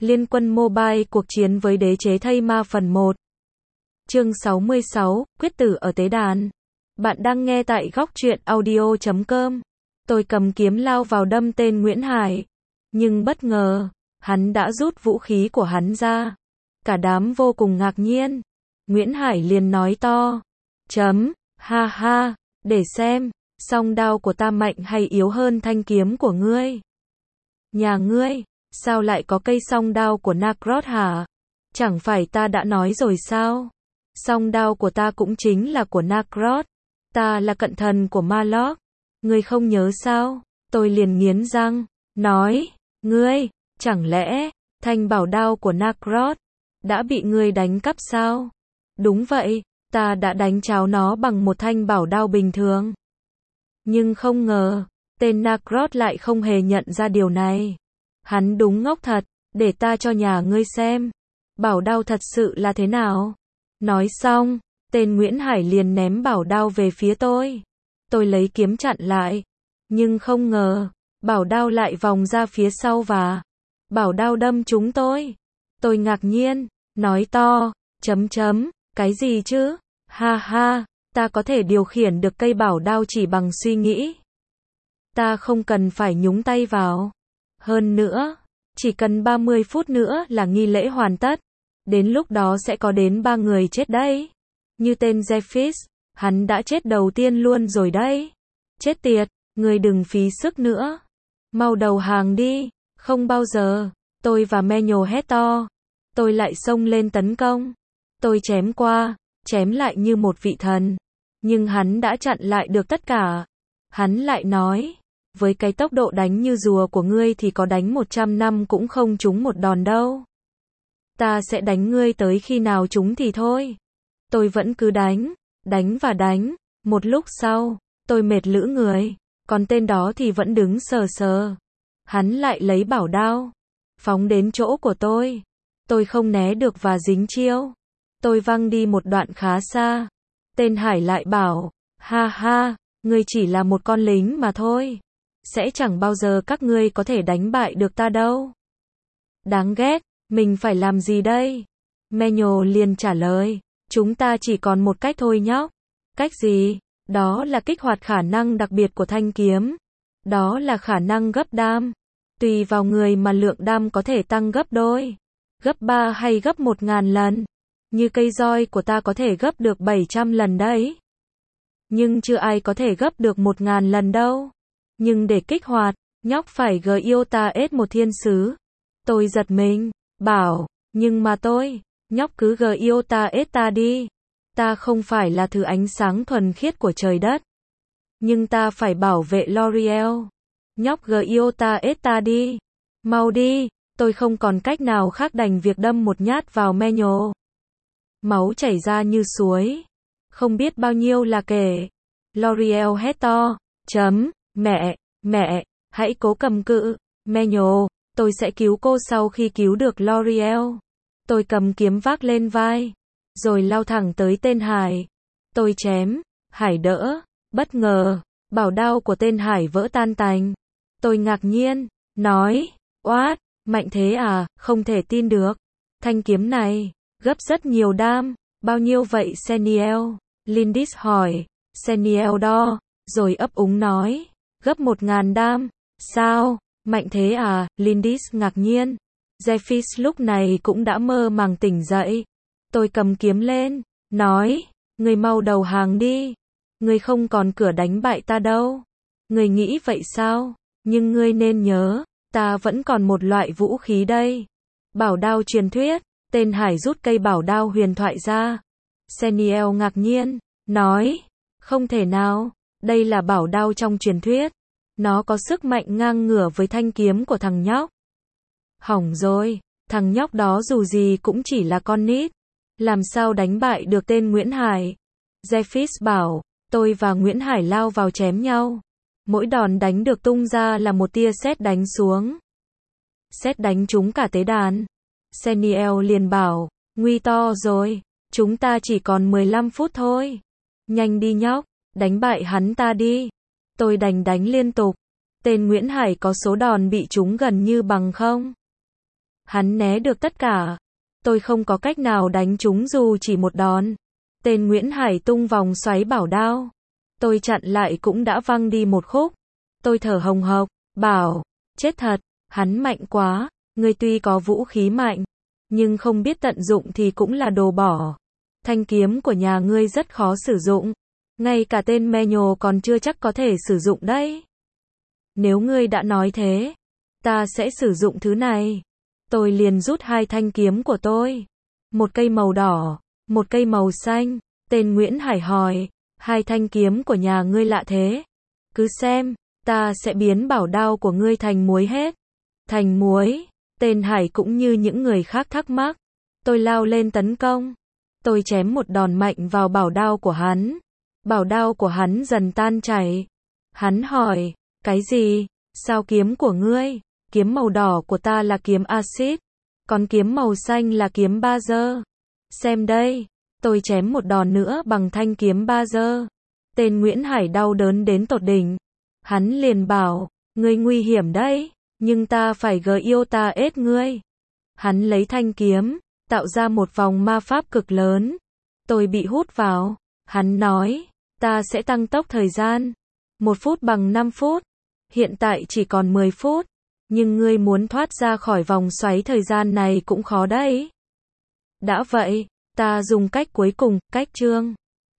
Liên quân mobile cuộc chiến với đế chế thây ma phần 1. Chương 66, quyết tử ở tế đàn. Bạn đang nghe tại góc truyện audio.com. Tôi cầm kiếm lao vào đâm tên Nguyễn Hải. Nhưng bất ngờ, hắn đã rút vũ khí của hắn ra. Cả đám vô cùng ngạc nhiên. Nguyễn Hải liền nói to. Ha ha, để xem, song đao của ta mạnh hay yếu hơn thanh kiếm của ngươi. Nhà ngươi, sao lại có cây song đao của Nakrot hả? Chẳng phải ta đã nói rồi sao? Song đao của ta cũng chính là của Nakrot. Ta là cận thần của Malok. Ngươi không nhớ sao? Tôi liền nghiến răng, nói, ngươi, chẳng lẽ, thanh bảo đao của Nakrot đã bị ngươi đánh cắp sao? Đúng vậy, ta đã đánh cháo nó bằng một thanh bảo đao bình thường. Nhưng không ngờ, tên Nakrot lại không hề nhận ra điều này. Hắn đúng ngốc thật, để ta cho nhà ngươi xem. Bảo đao thật sự là thế nào? Nói xong, tên Nguyễn Hải liền ném bảo đao về phía tôi. Tôi lấy kiếm chặn lại. Nhưng không ngờ, bảo đao lại vòng ra phía sau và bảo đao đâm trúng tôi. Tôi ngạc nhiên, nói to, cái gì chứ? Ha ha, ta có thể điều khiển được cây bảo đao chỉ bằng suy nghĩ. Ta không cần phải nhúng tay vào. Hơn nữa, chỉ cần 30 phút nữa là nghi lễ hoàn tất. Đến lúc đó sẽ có đến 3 người chết đấy. Như tên Zephys, hắn đã chết đầu tiên luôn rồi đấy. Chết tiệt, người đừng phí sức nữa. Mau đầu hàng đi, không bao giờ. Tôi và Menyo hét to. Tôi lại xông lên tấn công. Tôi chém qua, chém lại như một vị thần. Nhưng hắn đã chặn lại được tất cả. Hắn lại nói, với cái tốc độ đánh như rùa của ngươi thì có đánh 100 năm cũng không trúng một đòn đâu. Ta sẽ đánh ngươi tới khi nào trúng thì thôi. Tôi vẫn cứ đánh và đánh. Một lúc sau, tôi mệt lử người. Còn tên đó thì vẫn đứng sờ sờ. Hắn lại lấy bảo đao, phóng đến chỗ của tôi. Tôi không né được và dính chiêu. Tôi văng đi một đoạn khá xa. Tên Hải lại bảo, ha ha, ngươi chỉ là một con lính mà thôi. Sẽ chẳng bao giờ các ngươi có thể đánh bại được ta đâu. Đáng ghét, mình phải làm gì đây? Menyo liền trả lời, chúng ta chỉ còn một cách thôi nhóc. Cách gì? Đó là kích hoạt khả năng đặc biệt của thanh kiếm. Đó là khả năng gấp đam. Tùy vào người mà lượng đam có thể tăng gấp đôi, gấp 3 hay gấp 1000 lần. Như cây roi của ta có thể gấp được 700 lần đấy. Nhưng chưa ai có thể gấp được 1000 lần đâu. Nhưng để kích hoạt, nhóc phải Giota-S một thiên sứ. Tôi giật mình, bảo, nhưng mà nhóc cứ Giota-S ta đi. Ta không phải là thứ ánh sáng thuần khiết của trời đất. Nhưng ta phải bảo vệ L'Oreal. Nhóc Giota-S ta đi. Mau đi, tôi không còn cách nào khác đành việc đâm một nhát vào Menyo. Máu chảy ra như suối. Không biết bao nhiêu là kể. L'Oreal hét to. Mẹ, hãy cố cầm cự. Menyo, tôi sẽ cứu cô sau khi cứu được L'Oreal. Tôi cầm kiếm vác lên vai. Rồi lao thẳng tới tên Hải. Tôi chém. Hải đỡ. Bất ngờ, bảo đao của tên Hải vỡ tan tành. Tôi ngạc nhiên, nói, oát, mạnh thế à, không thể tin được. Thanh kiếm này, gấp rất nhiều đam, bao nhiêu vậy Seniel? Lindis hỏi. Seniel đo, rồi ấp úng nói, gấp 1000 đam. Sao, mạnh thế à? Lindis ngạc nhiên. Zephys lúc này cũng đã mơ màng tỉnh dậy. Tôi cầm kiếm lên, nói, ngươi mau đầu hàng đi. Ngươi không còn cửa đánh bại ta đâu. Ngươi nghĩ vậy sao? Nhưng ngươi nên nhớ, ta vẫn còn một loại vũ khí đây. Bảo đao truyền thuyết. Tên Hải rút cây bảo đao huyền thoại ra. Seniel ngạc nhiên, nói, không thể nào, đây là bảo đao trong truyền thuyết. Nó có sức mạnh ngang ngửa với thanh kiếm của thằng nhóc. Hỏng rồi, thằng nhóc đó dù gì cũng chỉ là con nít. Làm sao đánh bại được tên Nguyễn Hải? Zephys bảo, tôi và Nguyễn Hải lao vào chém nhau. Mỗi đòn đánh được tung ra là một tia sét đánh xuống. Sét đánh trúng cả tế đàn. Seniel liền bảo, nguy to rồi, chúng ta chỉ còn 15 phút thôi. Nhanh đi nhóc, đánh bại hắn ta đi. Tôi đành đánh liên tục. Tên Nguyễn Hải có số đòn bị trúng gần như bằng không. Hắn né được tất cả. Tôi không có cách nào đánh trúng dù chỉ một đòn. Tên Nguyễn Hải tung vòng xoáy bảo đao. Tôi chặn lại cũng đã văng đi một khúc. Tôi thở hồng hộc, bảo, chết thật, hắn mạnh quá, ngươi tuy có vũ khí mạnh, nhưng không biết tận dụng thì cũng là đồ bỏ. Thanh kiếm của nhà ngươi rất khó sử dụng, ngay cả tên me nhồ còn chưa chắc có thể sử dụng đấy. Nếu ngươi đã nói thế, ta sẽ sử dụng thứ này. Tôi liền rút hai thanh kiếm của tôi. Một cây màu đỏ, một cây màu xanh. Tên Nguyễn Hải hỏi, hai thanh kiếm của nhà ngươi lạ thế. Cứ xem, ta sẽ biến bảo đao của ngươi thành muối hết. Thành muối? Tên Hải cũng như những người khác thắc mắc. Tôi lao lên tấn công. Tôi chém một đòn mạnh vào bảo đao của hắn. Bảo đao của hắn dần tan chảy. Hắn hỏi, cái gì? Sao kiếm của ngươi? Kiếm màu đỏ của ta là kiếm axit, còn kiếm màu xanh là kiếm bazơ. Xem đây, tôi chém một đòn nữa bằng thanh kiếm bazơ. Tên Nguyễn Hải đau đớn đến tột đỉnh. Hắn liền bảo, ngươi nguy hiểm đấy, nhưng ta phải yêu ta ết ngươi. Hắn lấy thanh kiếm, tạo ra một vòng ma pháp cực lớn. Tôi bị hút vào. Hắn nói, ta sẽ tăng tốc thời gian. 1 phút bằng 5 phút. Hiện tại chỉ còn 10 phút. Nhưng ngươi muốn thoát ra khỏi vòng xoáy thời gian này cũng khó đấy. Đã vậy, ta dùng cách cuối cùng, cách chương.